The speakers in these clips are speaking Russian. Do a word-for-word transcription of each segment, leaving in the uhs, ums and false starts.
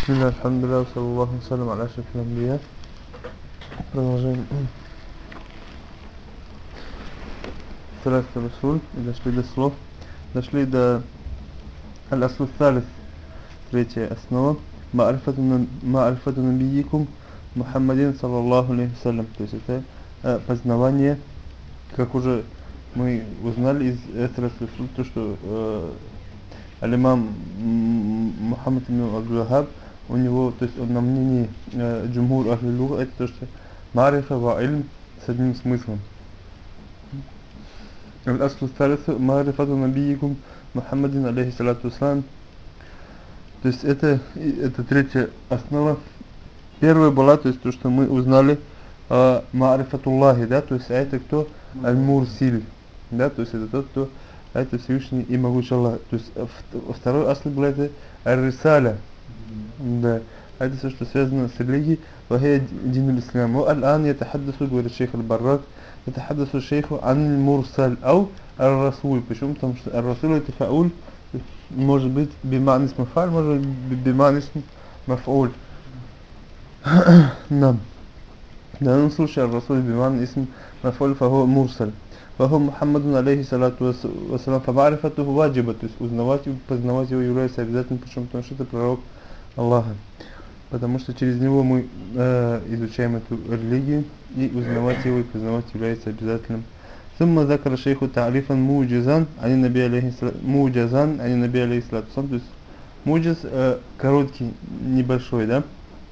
Бисмилля, алхамдулилля, саллаллаху салям, аля шафи амбия. Продолжаем. Салат Расуль, и дошли до слов. Дошли до аль-аслу салис, третья основа. Ма'арифату набийикум Мухаммадин, саллаллаху алейхи вассалям. То есть это э, познавание, как уже мы узнали из Салат Расуль, то что э, аль-имам Мухаммад ибн Абдул-Ваххаб, у него, то есть он на мнении э, джумхур ахли луга, это то, что марифа ва ильм с одним смыслом. Аль-аслу салису марифату набийикум Мухаммадин, алейхи салату вассалам. То есть это, это третья основа. Первая была, то есть то, что мы узнали э, марифатуллахи, да, то есть а это кто? Аль-Мурсиль, да, то есть это тот, кто, а это Всевышний и могучий Аллах. То есть второй аслы был это Аль-Рисаля, да, а это все, что связано с религией. Вахия дин ислам. Аль-ан ятахаддасу, говорит шейх Аль-Баррак, ятахаддасу шейху ан мурсаль ау ар-расуль. Почему? Потому что ар-расуль это фауль, может быть биман исм фа'аль, может быть биман исм маф'уль. Нам. В данном случае ар-расуль биман исм маф'уль фаху мурсаль. Фаху Мухаммадун, алейхи салату вассалам, фамарифатуху ваджиба, то есть узнавать и познавать его является обязательным. Почему? Потому что это пророк Аллаха. Потому что через него мы э, изучаем эту религию, и узнавать его и познавать является обязательным. ثم ذكر الشيخ تعريفا موجزا عن النبي عليه الصلاة موجزا عن النبي عليه الصلاة والسلام. То есть муджиз э, короткий, небольшой, да.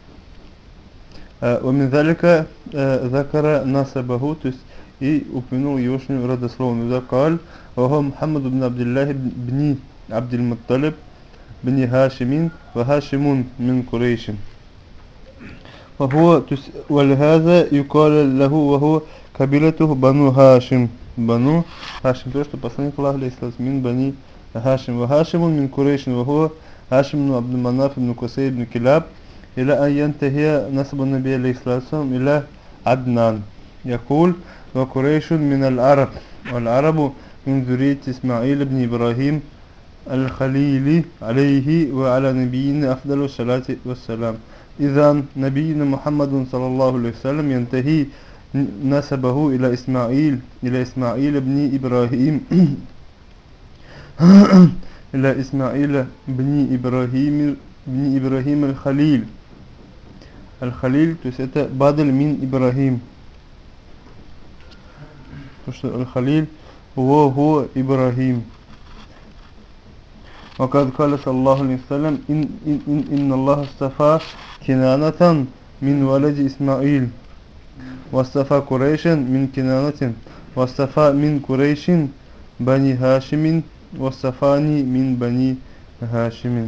ومن ذلك ذكر نسبه, то есть и упомянул егошнюю родословную. قال وهو محمد بن عبد الله بن عبد المطلب بن هاشم وهاشم من قريش. وهو ولهذا يقال له وهو قبيلته بنو هاشم. بنو هاشم, то что посланник Аллаха алейхиссалям мин бани هاشم وهاشم من قريش وهو هاشم بن عبد المناف بن قصي بن كلاب إلى أن ينتهي نسب النبي عليه الصلاة والسلام إلى عدنان. يقول وقريش من العرب والعرب من ذرية إسماعيل بن إبراهيم الخليل عليه وعلى نبينا أفضل الصلاة والسلام. إذا نبينا محمد صلى الله عليه وسلم ينتهي نسبه إلى إسماعيل إلى إسماعيل بن إبراهيم إلى إسماعيل بن إبراهيم بن إبراهيم الخليل. الخليل то есть это бадаль мин Ибрахим. Потому что Аль-Халиль هو هو إبراهيم. وقد قال صلى الله عليه وسلم إن, إن, إن, إن الله اصطفى كنانة من ولد إسماعيل واصطفى قريشا من كنانة واصطفى من قريش بني هاشم واصطفاني من بني هاشم.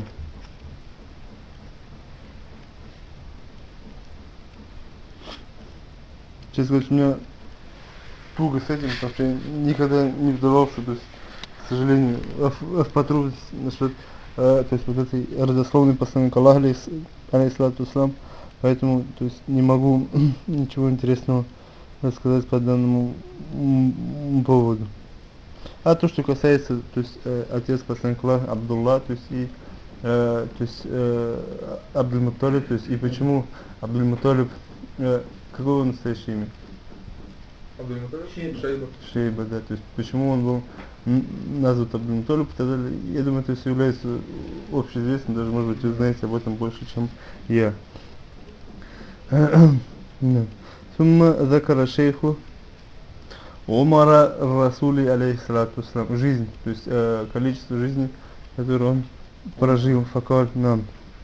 Честно говоря, у меня туго с этим, потому что я никогда не вдавался, то есть, к сожалению, в, в подробности насчет, э, то есть, вот этой родословной посланника Аллаха, алейхиссалату вассалам, поэтому, то есть, не могу ничего интересного рассказать по данному поводу. А то, что касается, то есть, э, отец посланника Аллаха Абдулла, то есть, и, э, то есть, э, Абдуль-Мутталиб, то есть, и почему Абдуль-Мутталиб, э, какое настоящее имя? Абдуль-Мутталиб? Шейба. Шейба, да, то есть почему он был назван Абдуль-Мутталиб, тогда я думаю, это все является общеизвестным, даже может быть вы знаете об этом больше, чем я. ثم ذكر الشيخ عمر الرسول عليه الصلاة والسلام, жизнь, то есть э, количество жизни, которое он прожил, факаль нам.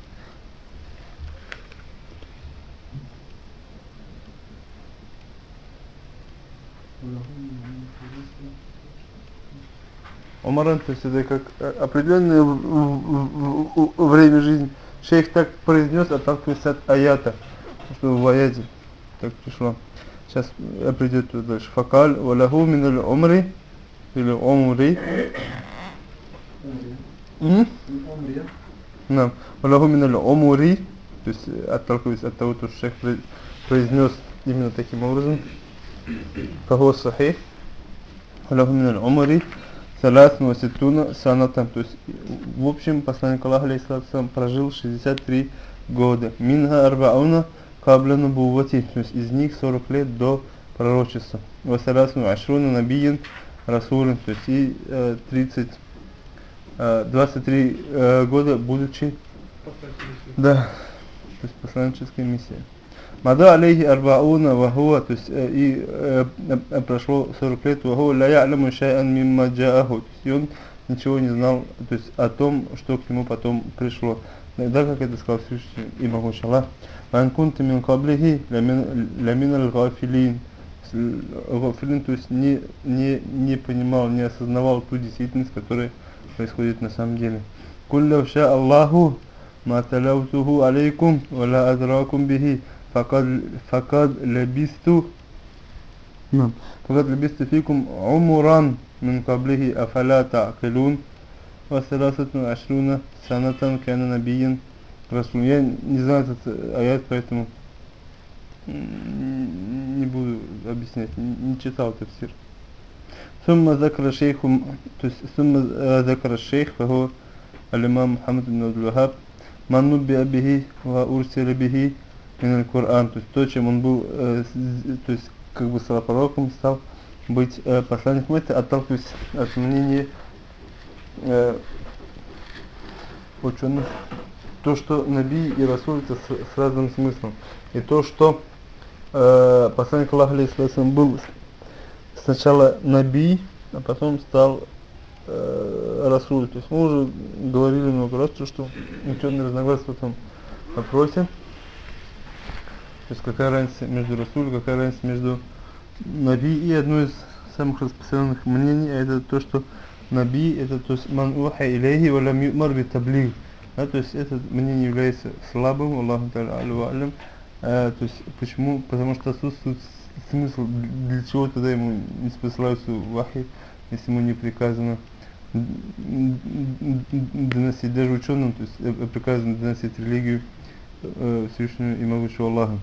Умаран, то есть это как определенное время жизни. Шейх так произнес, отталкиваясь от аята, что в аяте так пришло. Сейчас придет дальше. Факаль валяху миналь умри или умри. Нам. Валяху миналь умри, то есть отталкиваясь от того, что шейх произнес именно таким образом. Фаху сахих. Валяху миналь умри. Салясну васитуна санатам, то есть в общем посланник Аллаха алейхиссалам прожил шестьдесят три года. Минха арбауна кабля нубувати, то есть из них сорок лет до пророчества. Васарасну ашруна набиен расулен, то есть и э, тридцать, э, двадцать три э, года будучи, да, то есть посланническая миссия. Мада алейхи арбауна вахуа, то есть э, и э, э, прошло сорок лет, вахуа ля я'ламу шай'ан мимма джааху, то есть и он ничего не знал, то есть о том, что к нему потом пришло. Да, как это сказал Всевышний и могучий Аллах. Ван кунта мин каблихи лямин аль-гафилин. Гафилин, то есть не, не, не понимал, не осознавал ту действительность, которая происходит на самом деле. Кулля ша Аллаху ма талаутуху алейкум ва ла адракум бихи факад факад лабисту факад лабисту фикум умуран мин каблихи афаля та'килун ва саласату ашруна санатан кана набиен расул. Я не знаю этот аят, поэтому не буду объяснять, не читал тафсир. Сумма закра шейху, то есть сумма закра шейх, фаху алимам Мухаммад ибн Абдул-Вахаб, ман нуббиа бихи ва урсила бихи мин аль-Кур'ан, то есть то, чем он был, э, то есть как бы стал пророком, стал быть э, посланником. Это отталкиваясь от мнения э, ученых, то, что Наби и Расуль это с, с разным смыслом, и то, что э, посланник Аллаха алейхиссалям был сначала Наби, а потом стал э, Расуль. То есть мы уже говорили много раз, что ученые разногласия в этом вопросе. То есть какая разница между Расуль, какая разница между Наби. И одно из самых распространенных мнений это то, что Наби это то есть ман уха илейхи ва лам ю'мар би таблиг. Да, то есть это мнение является слабым, Аллаху та'аля аль-ва'алям. А, то есть почему? Потому что отсутствует смысл, для чего тогда ему не спосылаются вахи, если ему не приказано доносить, даже ученым, то есть приказано доносить религию э, Всевышнего и могучего Аллаха.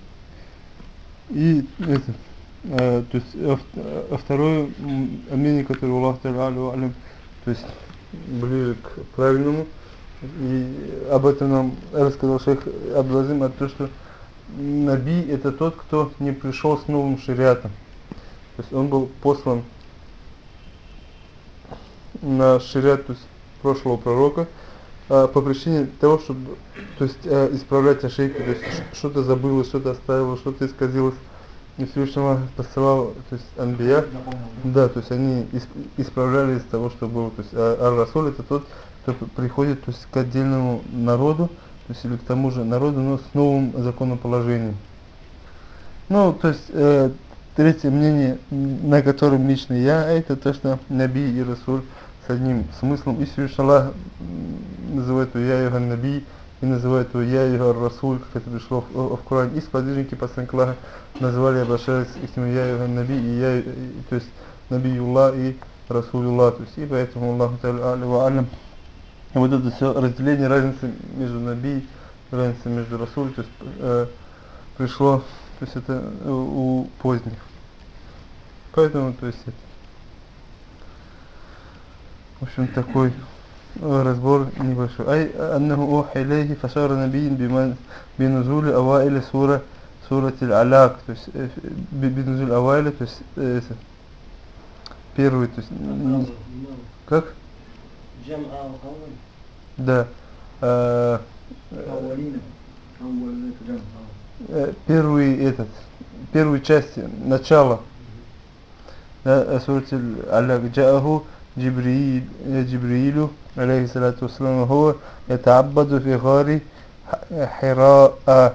И это, э, то есть а, а второе мнение, которое Аллах та'аля аль-ва'алям, то есть ближе к правильному, и об этом нам рассказал шейх Абдул-Азим, о том, что Наби это тот, кто не пришел с новым шариатом. То есть он был послан на шариат, то есть прошлого пророка, а, по причине того, чтобы то есть, а, исправлять ошибки, то есть что-то забылось, что-то оставилось, что-то исказилось. И Всевышний посылал, то есть анбия, да, то есть они исп исправляли из того, что было. То есть а, ар-Расуль это тот, кто приходит то есть, к отдельному народу, то есть или к тому же народу, но с новым законоположением. Ну, то есть э, третье мнение, на котором лично я, это то, что Наби и Расуль с одним смыслом. И Всевышний Аллах называет его Я Юхан Наби и называет его Я Юхан Расуль, как это пришло в, в, в Коране. И сподвижники посланника Аллаха называли, обращались к нему Я Юхан Наби и Я, и, то есть Набиюллах и Расулюллах. То есть и поэтому Аллаху та'аля аль-ва'алям. И вот это все разделение, разница между Наби, разница между Расуль, то есть э, пришло, то есть это у поздних. Поэтому, то есть это, в общем, такой разбор небольшой. Ай аннаху уха илейхи фашара набиин биман бинузули аваили сура сурати аль-Алак, то есть бинузули аваили, то есть э, первый, то есть как? Да. Э, э, первый этот, первую часть, начало. Да, сурати аль-Алак. Джааху Джибриил, Джибриилу, алейхи салату вассалам, хуа ятааббаду фи гари Хираа.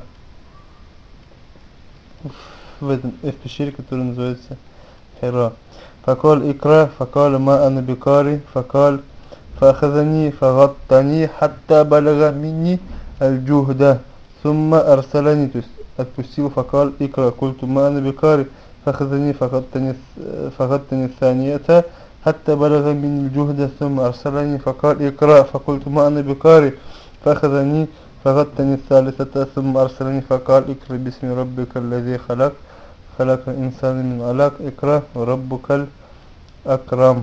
В этом, в пещере, которая называется Хира. فقال اقرأ فقال ما أنا بقارئ فقال فأخذني فغطني حتى بلغ مني الجهد ثم أرسلني, то есть отпустил, فقال اقرأ قلت ما أنا بقارئ فأخذني فغطني فغطني الثانية حتى بلغ مني الجهد ثم أرسلني فقال اقرأ فقلت ما أنا بقارئ فأخذني فغطني الثالثة ثم أرسلني فقال اقرأ باسم ربك الذي خلق خلق الإنسان من علق اقرأ وربك الأكرم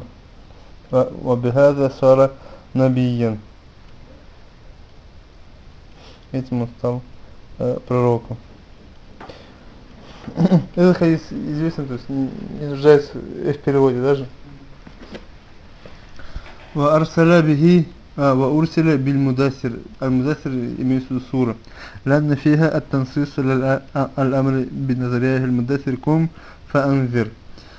وبهذا صار نبيا. этим он стал э, пророком. Этот хадис известен, то есть не, не нуждается в переводе даже. Ва арсаля бихи ва урсиля биль мудасир. Аль-мудасир имеется в виду сура. Ланна фиха ат-тансис аль-амр бин-назария аль-мудасир кум фа-анзир.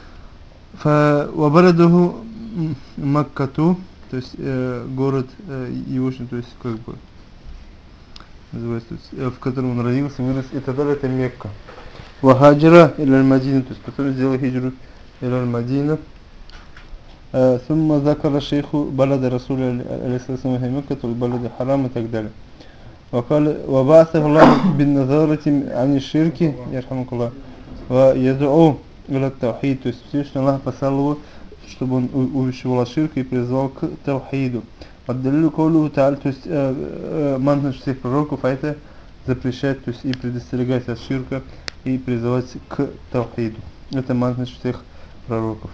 Ва баладуху Маккату, то есть э, город э, его, то есть как бы называется, то есть, э, в котором он родился, вырос, и тогда это Мекка. Вахаджира или Мадина, то есть потом сделал хиджру или Мадина. ثم ذكر الشيخ بلد رسول عليه الصلاة والسلام مكة والبلد الحرام и так далее. وقال وبعثه الله بالنظارة عن الشرك يرحمك الله ويدعو إلى التوحيد, то есть Всевышний Аллах послал его, чтобы он увещевал от ширка и призвал к таухиду. Отдалили каулуху та'аль, то есть манхадж всех пророков, а это запрещать, то есть и предостерегать от ширка и призывать к таухиду. Это манхадж всех пророков.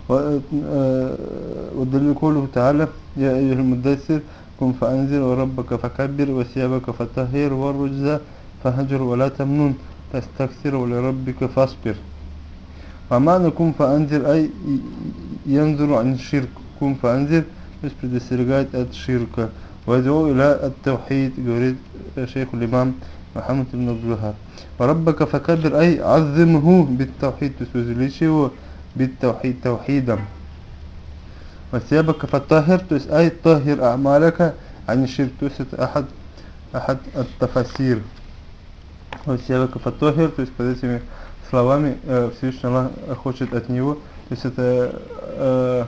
والدليل قوله تعالى يا أيها المدثر قم فأنذر وربك فكبر وثيابك فطهر والرجز فهجر ولا تمنن تستكثر ولربك فاصبر. ومعنى قم فأنذر أي ينظر عن الشرك. قم فأنذر بس предостерегает от ширка. ويدعو إلى التوحيد, говорит شيخ الإمام محمد بن عبد الوهاب. وربك فكبر أي عظمه بالتوحيد, то есть возвеличи его بالتوحيد توحيدا. وثيابك فطهر, то есть أي طهر أعمالك عن الشرك, то есть это أحد أحد التفاسير. وثيابك فطهر, то есть под этими словами э, Всевышний Аллах хочет от него, то есть это э,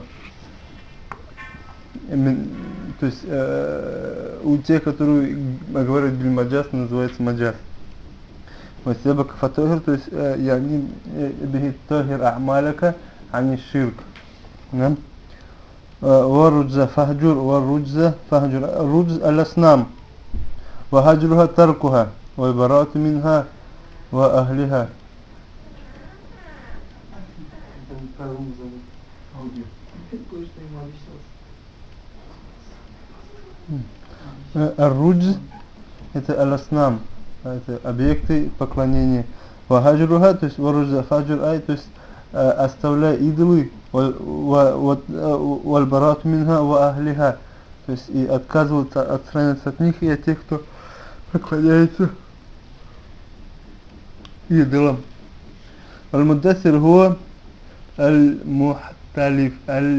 э, то есть э, у тех, которые говорят биль-маджаз, называется маджаз. وثيابك فطهر, то есть يعني به طهر أعمالك عن الشرك. نعم. والرجز فهجر والرجز فهجر الرجز الأصنام وهجرها تركها والبراءة منها وأهلها. الرجز это аласнам, это объекты поклонения. Вахаджруха, то есть варуджа фаджр ай, то есть оставляя идолы, вальбарату минха ва ахлиха, то есть и отказываться, отстраняться от них и от тех, кто поклоняется идолам. Аль-муддасир хуа аль-мухталиф,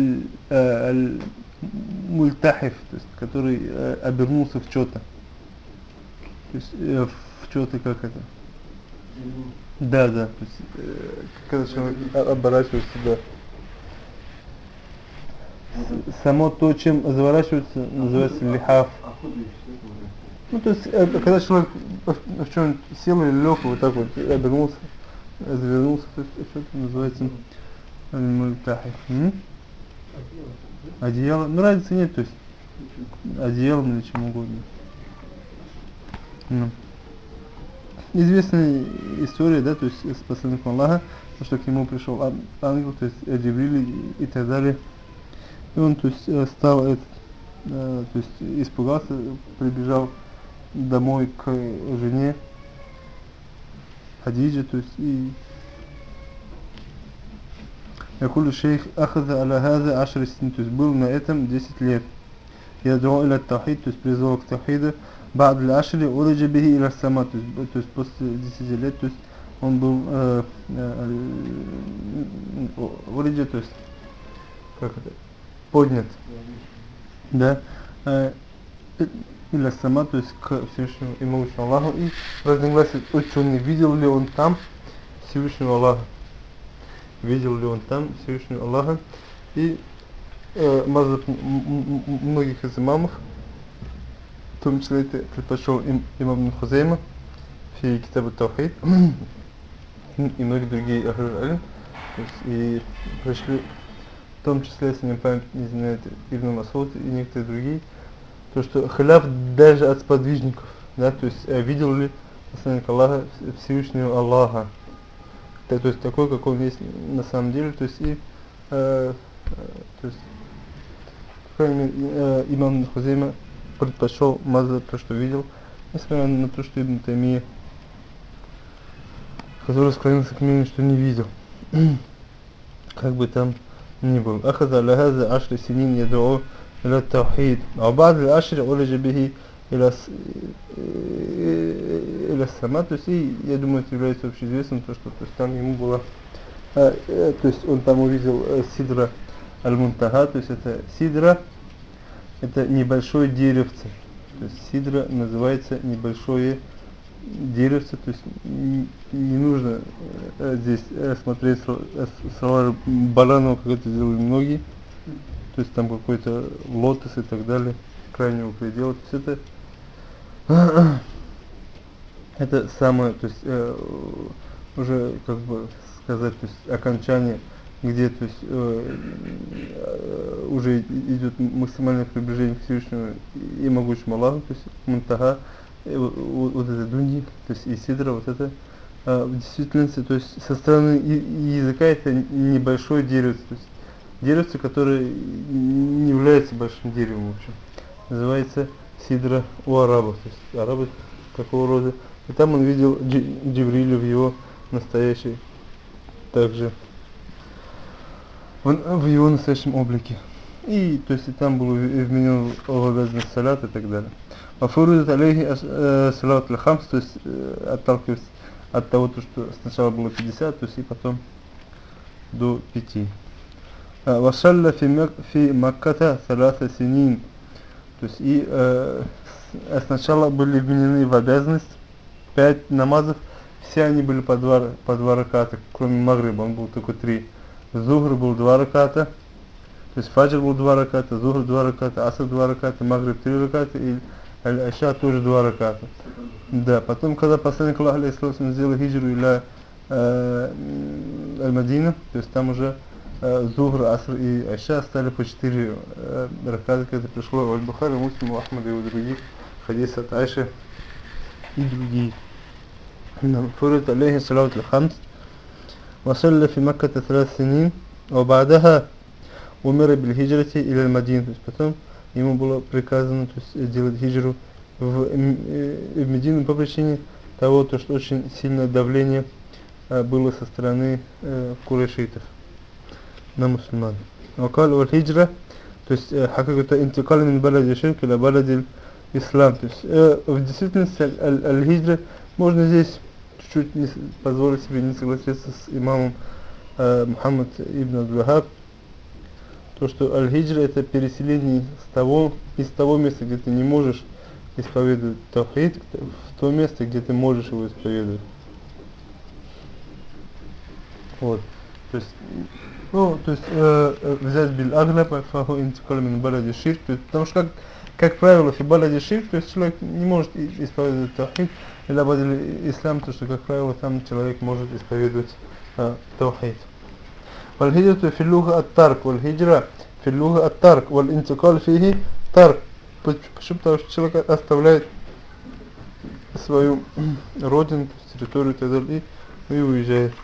аль-мультахиф, то есть который обернулся в что-то. То есть э, в что-то как это? Да, да. То есть, э, когда человек оборачивается, да. Само то, чем заворачивается, называется лихаф. Ну, то есть, э, когда человек в чем сел или лег, вот так вот обернулся, завернулся, то есть что-то называется мультахиф. Одеяло. Ну, разницы нет, то есть одеялом или чем угодно. Ну. Известная история, да, то есть с посланником Аллаха, что к нему пришел ангел, то есть Джибриль и, и так далее. И он, то есть, стал, этот, э, то есть испугался, прибежал домой к жене Хадиджи, то есть и Якулю шейх ахаза аля хаза ашр син, то есть был на этом десять лет. Я дуа иля таухид, то есть призвал к таухиду. بعد العشر ولج به إلى السماء, то есть после десяти лет, то есть он был ولج, то есть как это, поднят, да, إلى السماء, то есть к Всевышнему и Могущему Аллаху. И разногласия ученые, видел ли он там Всевышнего Аллаха, видел ли он там Всевышнего Аллаха. И мазхаб многих из имамов, в том числе это предпочел им, имам Ибн Хузайма в Китаб ат-Таухид и многие другие ахль-илм, и пришли, в том числе, если не память не изменяет, Ибн Мас'уд и некоторые другие, то что халяф даже от сподвижников, да, то есть видел ли посланник Аллаха Всевышнего Аллаха, то, то есть такой, как он есть на самом деле, то есть и э, то есть э, имам Ибн Хузайма предпочел мазхаб, то, что видел, несмотря на то, что Ибн Таймия, который склонился к мнению, что не видел. Как бы там ни был. أخذ على هذا عشر سنين يدعو إلى التوحيد وبعد العشر عرج به إلى إلى السماء. То есть, и, я думаю, это является общеизвестным, то, что то есть, там ему было, а, э, то есть он там увидел э, Сидра Аль-Мунтаха, то есть это Сидра, это небольшое деревце. То есть Сидра называется небольшое деревце, то есть не, не нужно э, здесь э, смотреть слова Баранова, как это делали многие, то есть там какой-то лотос и так далее, крайнего предела, то есть это это самое, то есть э, уже как бы сказать, то есть окончание, где то есть э, э, уже идет максимальное приближение к Всевышнему и могучему Аллаху, то есть Мунтаха, вот, вот это дуньи, то есть и Сидра, вот это а, в действительности, то есть со стороны языка это небольшое деревце, то есть деревце, которое не является большим деревом, в общем, называется Сидра у арабов, то есть арабы какого рода, и там он видел Джибриля в его настоящей, также в, в его настоящем облике, и то есть и там был вменен в обязанность салят и так далее. Фурудат алейхи салават аль-хамс, то есть отталкиваясь от того, то, что сначала было пятьдесят, то есть и потом до пяти. Вашалля фи Макката саласа синин, то есть и э, сначала были вменены в обязанность пять намазов, все они были по два, по два раката, кроме Магриба, он был только три. Зухр был два раката, то есть Фаджр был два раката, Зухр два раката, Аср два раката, Магриб три раката и Аль-Аша тоже два раката. Да, потом, когда посланник Аллаха алейхиссалам сделал хиджру иля э, Аль-Мадина, то есть там уже э, Зухр, Аср и Аша стали по четыре э, раката, когда пришло в Аль-Бухари, Муслиму, Ахмаду и у других, хадис от Айши и другие. Фурит алейхи салават аль-хамс, وصلى في مكة ثلاث سنين وبعدها умер биль-хиджрати или аль-Мадин, то есть потом ему было приказано, то есть делать хиджру в, в Медину по причине того, то, что очень сильное давление э, было со стороны э, курайшитов на мусульман. Вакал валь-хиджра, то есть хакагата интикал мин балади ширк или балади ислам, то есть э, в действительности аль-хиджра, можно здесь чуть-чуть не позволить себе не согласиться с имамом э, Мухаммад ибн Абдул-Вахаб, то, что аль-хиджра это переселение с того, из того места, где ты не можешь исповедовать тавхид, в то место, где ты можешь его исповедовать. Вот. То есть, ну, то есть э, взять биль-аглаба, фаху интикал мин балади ширк, потому что как, как правило, фи балади ширк, то есть человек не может исповедовать тавхид, или абадиль ислам, то что, как правило, там человек может исповедовать э, тавхид. والهجرة في اللغة الترك والهجرة في اللغة الترك والانتقال فيه ترك. Почему? Потому что человек оставляет свою родину, территорию и так далее и уезжает.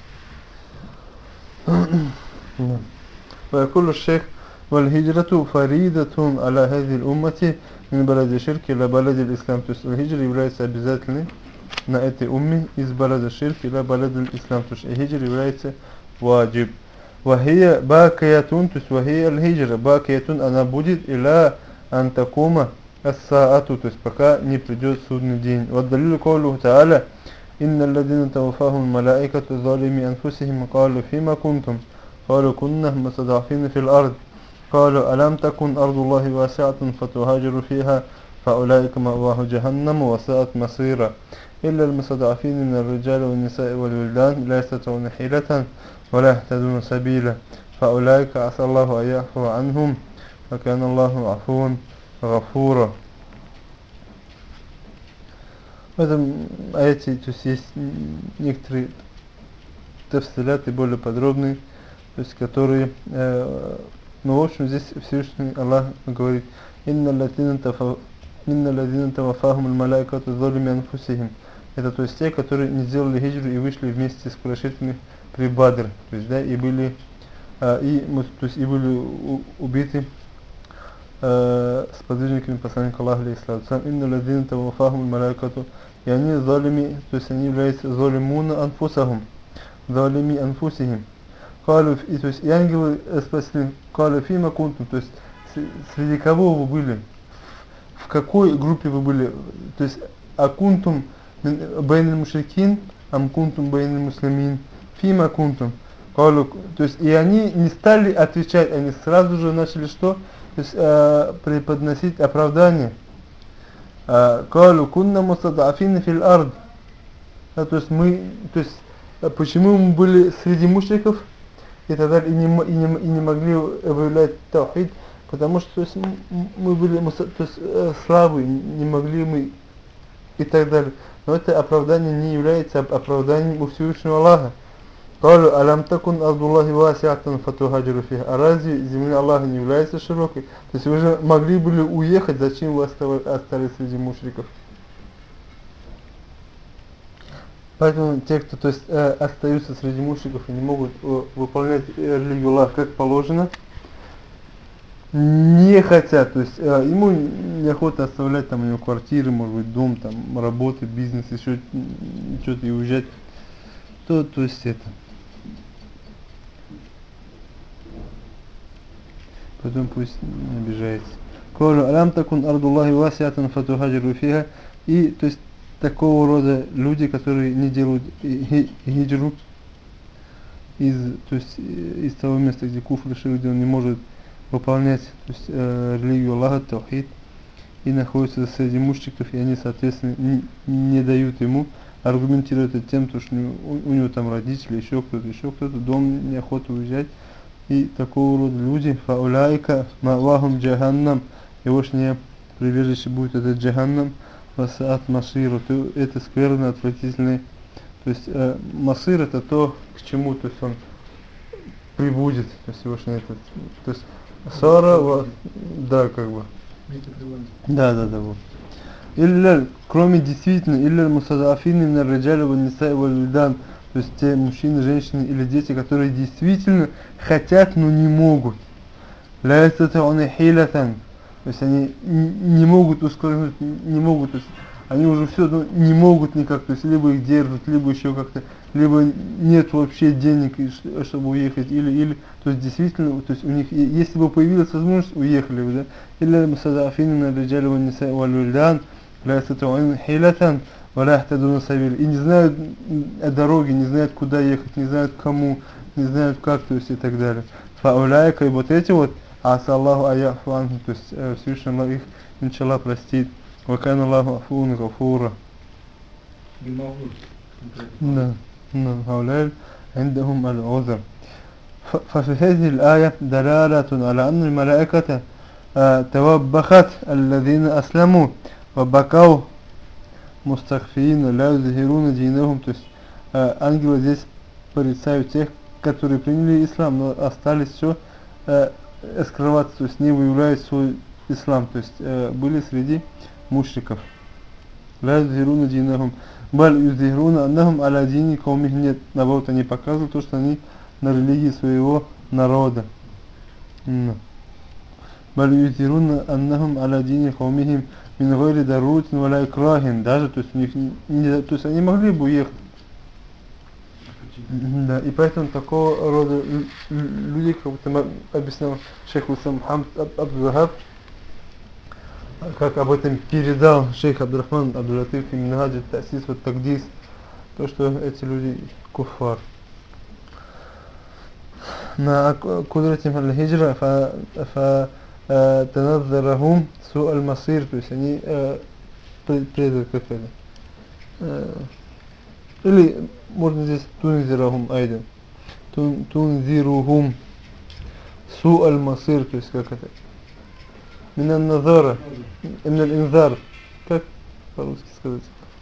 ويقول الشيخ والهجرة فريدة على هذه الأمة من بلد الشرك إلى بلد الإسلام. То есть хиджра является обязательной на этой умме из балада ширк или балада ислам. То есть хиджра является ваджиб. Вахия бакаятун, то есть вахия аль-хиджра, бакаятун, она будет иля антакума ас-саату, то есть пока не придет судный день. Ваддалилу каулуху та'аля, инна алладина тавафахум малаикату залими анфусихим, калу фима кунтум, калу кунна масадафина фил ард, калу алам такун ардуллахи васиатун фатухаджиру фиха, فأولئك مأواه جهنم وساءت مصيرا إلا المستضعفين من الرجال والنساء والولدان لا يستطيعون حيلة ولا يهتدون سبيلا فأولئك عسى الله أن يعفو عنهم وكان الله عفوا غفورا. В этом аяте, то есть есть некоторые тафсиляты более подробные, то есть которые, э, ну в общем здесь Всевышний Аллах говорит: «Инна латина тафа Инна ладина тавафахум аль-малайкату залими анфусихим». Это то есть те, которые не сделали хиджру и вышли вместе с курайшитами при Бадр, то есть да, и были а, и то есть и были у, убиты э, сподвижниками посланника Аллаха, алейхиссалату вассалам, инна ладзина тавафахум малайкату, и они залими, то есть они являются залимуна анфусахум, залими анфусихим. Калю, и то есть и ангелы э, спросили, калю фима кунтум, то есть с- среди кого вы были, в какой группе вы были, то есть акунтум бейн мушрикин, ам кунтум бейн муслимин, фима кунтум. Калю, то есть и они не стали отвечать, они сразу же начали что? То есть э, преподносить оправдание. Калю кунна мустадафина фил ард. Да, то есть мы, то есть э, почему мы были среди мушриков и так далее, и не, м- и не, м- и не могли выявлять таухид, потому что то есть, м- м- мы были муса- то есть, э, слабые, не могли мы и так далее. Но это оправдание не является оп- оправданием у Всевышнего Аллаха. Калю алям такун ардуллахи васиатан фатухаджиру фиха. А разве земля Аллаха не является широкой? То есть вы же могли были уехать, зачем вы остава- остались среди мушриков? Поэтому те, кто то есть, э, остаются среди мушриков и не могут э, выполнять э, религию Аллаха как положено, не хотят, то есть э, ему неохота оставлять там у него квартиры, может быть, дом, там, работы, бизнес, еще что-то и уезжать, то, то есть это. Потом пусть не обижается. Колю алям такун ардуллахи васиатан фатухаджиру фиха. И то есть такого рода люди, которые не делают хи- хиджру из, то есть, э, из того места, где куфр ширк, где он не может выполнять то есть, э, религию Аллаха, таухид, и находятся среди мушриков, и они, соответственно, не, не дают ему, аргументируют это тем, то, что у него, у него там родители, еще кто-то, еще кто-то, дом неохота уезжать. И такого рода люди, фауляйка мавахум джаханнам, егошнее прибежище будет это джаханнам, васаат масиру, то это скверно, отвратительное. То есть э, масир это то, к чему, то есть он прибудет, то есть егошнее это, то есть сара, ва- да, как бы, да, да, да, вот. Илля, кроме действительно, илля мусадафины на раджали ван ниса валь вильдан, то есть те мужчины, женщины или дети, которые действительно хотят, но не могут. Ля ястати'уна хилятан, то есть они н- не могут ускользнуть, не могут, то есть они уже все ну, не могут никак, то есть либо их держат, либо еще как-то, либо нет вообще денег, и ш- чтобы уехать, или, или, то есть действительно, то есть у них, е- если бы появилась возможность, уехали бы, да, или мусадафины на раджали ван ниса валь вильдан, لا يستطيعون حيلة ولا يهتدون سبيلا, и не знают м, дороги, не знают куда ехать, не знают кому, не знают как, то есть и так далее. Фауляйка, и вот эти вот, аса Аллаху аяфу анхум, то есть э, Всевышний Аллах их, иншаллах, простит. Вакан Аллаху афун гафура. Да, да, هؤلاء عندهم العذر. ف- ففي هذه الآية دلالة على أن الملائكة آه، توبخت الذين أسلموا وبكوا мустахфиин ля юзхируна динахум, то есть э, ангелы здесь порицают тех, которые приняли ислам, но остались все э, скрываться, то есть не выявляют свой ислам, то есть э, были среди мушриков. Ля юзхируна динахум, баль юзхируна аннахум аля дини каумих, нет, наоборот, они показывают то, что они на религии своего народа. Баль юзхируна аннахум аля дини каумихим мин гайри даруратин валя икрахин, даже, то есть у них не, то есть они могли бы уехать. Мгм, да, и поэтому такого рода лю- лю- люди, как будто м- объяснял шейх Усам Мухаммад Аб- Абдул-Вахаб, как об этом передал шейх Абдурахман Абдул-Латиф и Минхадж ат-Та'сис ва Тагдис, то, что эти люди куфар. مع قدرتهم على الهجرة فتنظرهم سوء المصير, то есть они э, пред- предают как это. Э, Или можно здесь тунзирахум айдан. Тун, тунзирухум су аль масир, то есть как это. Минан назара, минан инзар. Как по-русски сказать?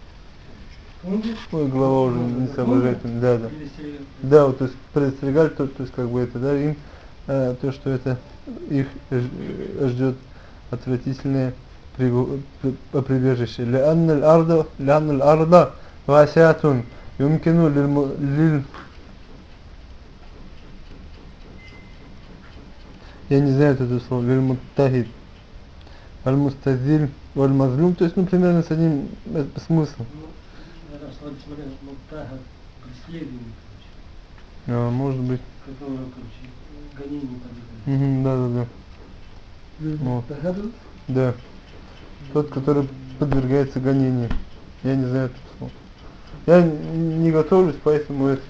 Ой, голова уже не соображает. Да, да. Да, вот, то есть предостерегать, то, то есть как бы это, да, им э, то, что это их ж- ждет отвратительное прибу- при- прибежище. لأن الأرض لأن الأرض واسعة يمكن للم... لل... Я не знаю это слово, лильмуттахид. аль-мустазиль, валь-мазлюм, то есть, ну, примерно с одним э, смыслом. Ну, это смотря, муттага, преследование, короче, А, может быть. которого, короче, гонение подвергается. Угу, да, да, да. Вот. Да. Тот, который подвергается гонению. Я не знаю это слово. Я не готовлюсь, поэтому это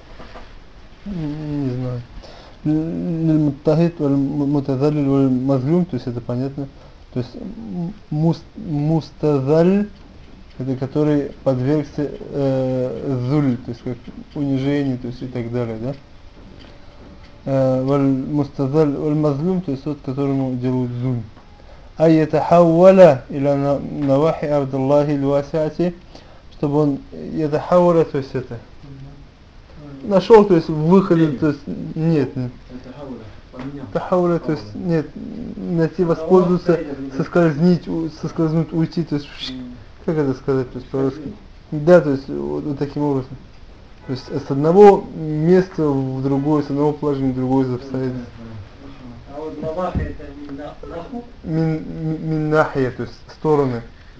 не знаю. Муттахид, мутазалиль, мазлюм, то есть это понятно. То есть мус, мустазаль, это который подвергся э, зуль, то есть как унижению, то есть и так далее, да? Валь мустазаль, валь мазлюм, то есть тот, которому делают зуль. А ятахавваля иля навахи ардаллахи аль-васиати, чтобы он ятахавваля, то есть это нашел, то есть выходе, то есть нет, нет. Тахауля, то есть нет, найти, воспользоваться, соскользнуть, соскользнуть, уйти, то есть как это сказать, то есть по-русски? Да, то есть вот, вот таким образом. То есть с одного места в другое, с одного положения в другое обстоятельство. А вот наваха это не наху? Мин, мин нахия, то есть стороны.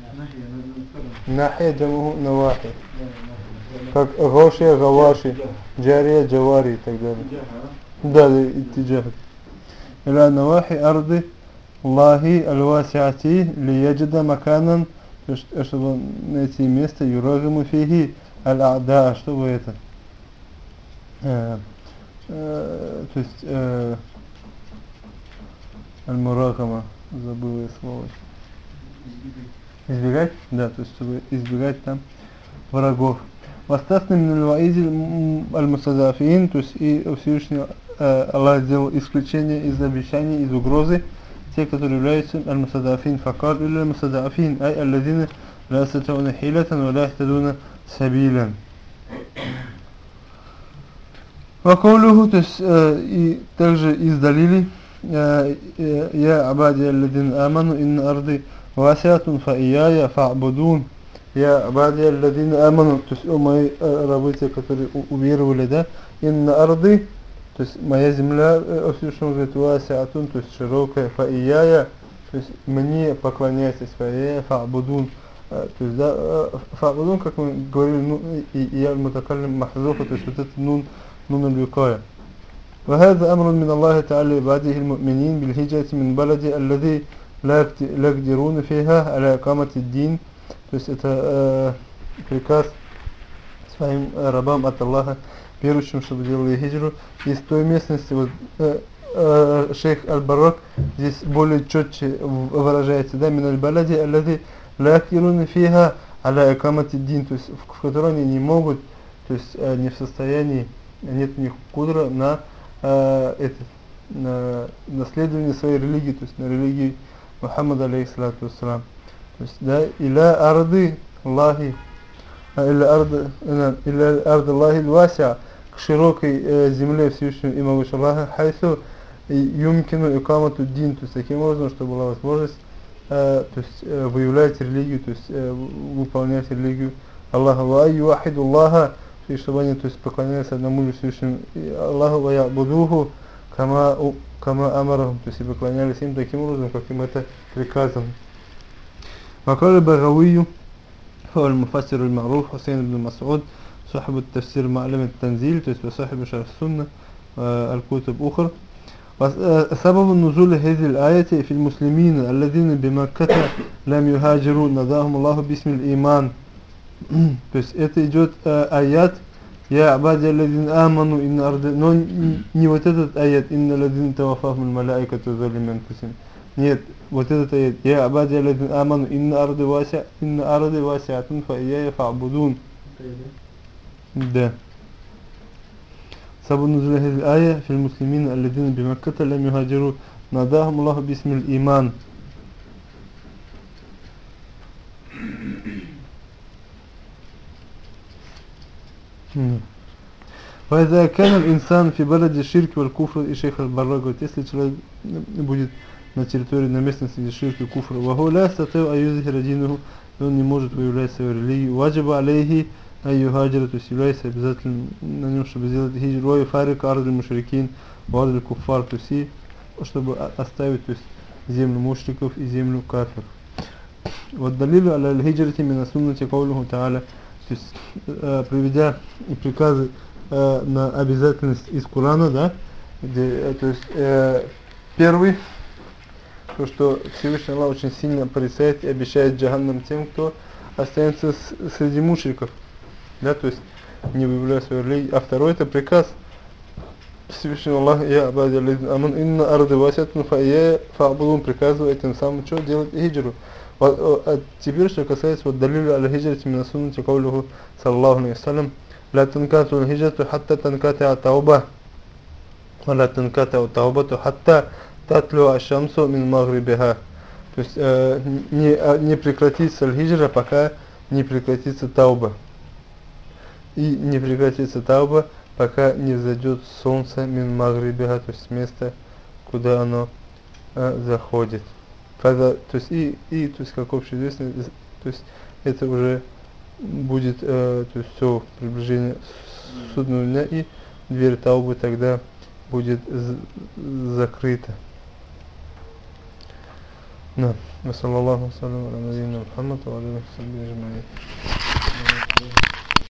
Нахия джамуху навахи. Как гошия, гаваши, джария, джавари и так далее. Да, да, иттиджахат. Иля навахи арды Аллахи аль-васиати лияджида маканан, чтобы найти место юрагаму фихи аль-ада, чтобы это э, э, то есть э, аль-муракама, забыл я слово. Избегать? Да, то есть чтобы избегать там врагов. Востасный минуль аль-мустазафиин, то есть и Всевышний э, Аллах сделал исключение из обещаний, из угрозы, те, которые являются аль-мустазафиин факар или аль-мустазафиин, ай алладина ла ястати'уна хилатан ва ла яхтадуна сабилан. Вакаулюху, то есть э, и также из далили я абади алладина аману инна арды васиатун фа ияя фа'будун. Я абади алладина аману, то есть о мои рабы, те, которые уверовали, да, инна арды, то есть моя земля, о Всевышнем говорит, васиатун, то есть широкая, фа ияя, то есть мне поклоняйтесь, фа ияя фа'будун. То есть, да, фа'будун, как мы говорили, ну, и я мутакаллим махзуфа, то есть вот этот нун, нун аль-викая. وهذا أمر من الله تعالى لعباده المؤمنين بالهجرة من بلد الذي لا يقدرون فيها على إقامة الدين. То есть это э, приказ своим рабам от Аллаха, верующим, чтобы делали хиджру из той местности. Вот э, э, шейх Аль-Барак здесь более четче выражается, да, мин аль-балади аллади ла яктирун фиха аля икамати дин, то есть в, в которой они не могут, то есть э, не в состоянии, нет у них кудра на э, это, на наследование своей религии, то есть на религии Мухаммада алейхиссалату вассалам. То есть, да, иля арды Аллахи, иля арды, иля арды Аллахи вася, к широкой э, земле Всевышнего и могучего Аллаха, хайсу юмкину икамату дин, то есть таким образом, чтобы была возможность э, то есть э, выявлять религию, то есть э, выполнять религию Аллаха, ва айю вахиду Аллаха, и чтобы они, то есть, поклонялись одному лишь Всевышнему Аллаху, ва ябудуху кама, кама амарахум, то есть и поклонялись им таким образом, как им это приказано. وقال البغوي هو المفسر المعروف حسين بن مسعود صاحب التفسير معلم التنزيل وصاحب شرح السنة والكتب أخرى. سبب نزول هذه الآية في المسلمين الذين بمكة لم يهاجروا ناداهم الله باسم الإيمان. То есть это идет аят я абади алладина аману инна арды, но не вот этот аят инна алладина тавафахум аль-малаикату залими анфусихим. Нет, вот этот аят я абади алладина аману инна арды вася инна арды васиатун фа ияя фа'будун. Да. سبب نزول هذه الآية في المسلمين الذين بمكة لم يهاجروا ناداهم الله باسم الإيمان. وإذا كان الإنسان في بلد الشرك والكفر, и шейх Аль-Баррак говорит, если человек будет на территории, на местности, где ширк и куфр, وهو لا يستطيع أن يظهر دينه, и он не может выявлять свою религию, واجب عليه أن يهاجر, то есть является обязательным на нем, чтобы сделать хиджру, ويفارق أرض المشركين وأرض الكفار, то есть и чтобы оставить, то есть землю мушриков и землю кафир. Вот далилу аля аль-хиджрати мина суннати каулуху та'аля, то есть э, приведя приказы э, на обязательность из Корана, да, где, э, то есть э, первый, то что Всевышний Аллах очень сильно порицает и обещает джаханнам тем, кто останется с, среди мушриков, да, то есть не выявляя свою религию. А второй это приказ Всевышнего Аллаха: я абади аман инна арды васятун фая фаабудун, приказывает тем самым что делать хиджру. Вот, а теперь что касается вот далилу аль-хиджрати мин суннати каулуху саллаллаху алейхи вассалям ла танкату аль-хиджрату хатта танката тауба ва ла танката таубату хатта татлу аш-шамсу мин магрибиха. То есть э, не, не прекратится аль-хиджра, пока не прекратится тауба. И не прекратится тауба, пока не зайдет солнце мин магрибиха, то есть место, куда оно э, заходит. Когда, то есть и, и то есть как общеизвестно, то есть это уже будет э, то есть все приближение судного дня, и дверь таубы тогда будет закрыта. Да. Саллаллаху алейхи ва саллям, Мухаммад ва алейхи ва саллям.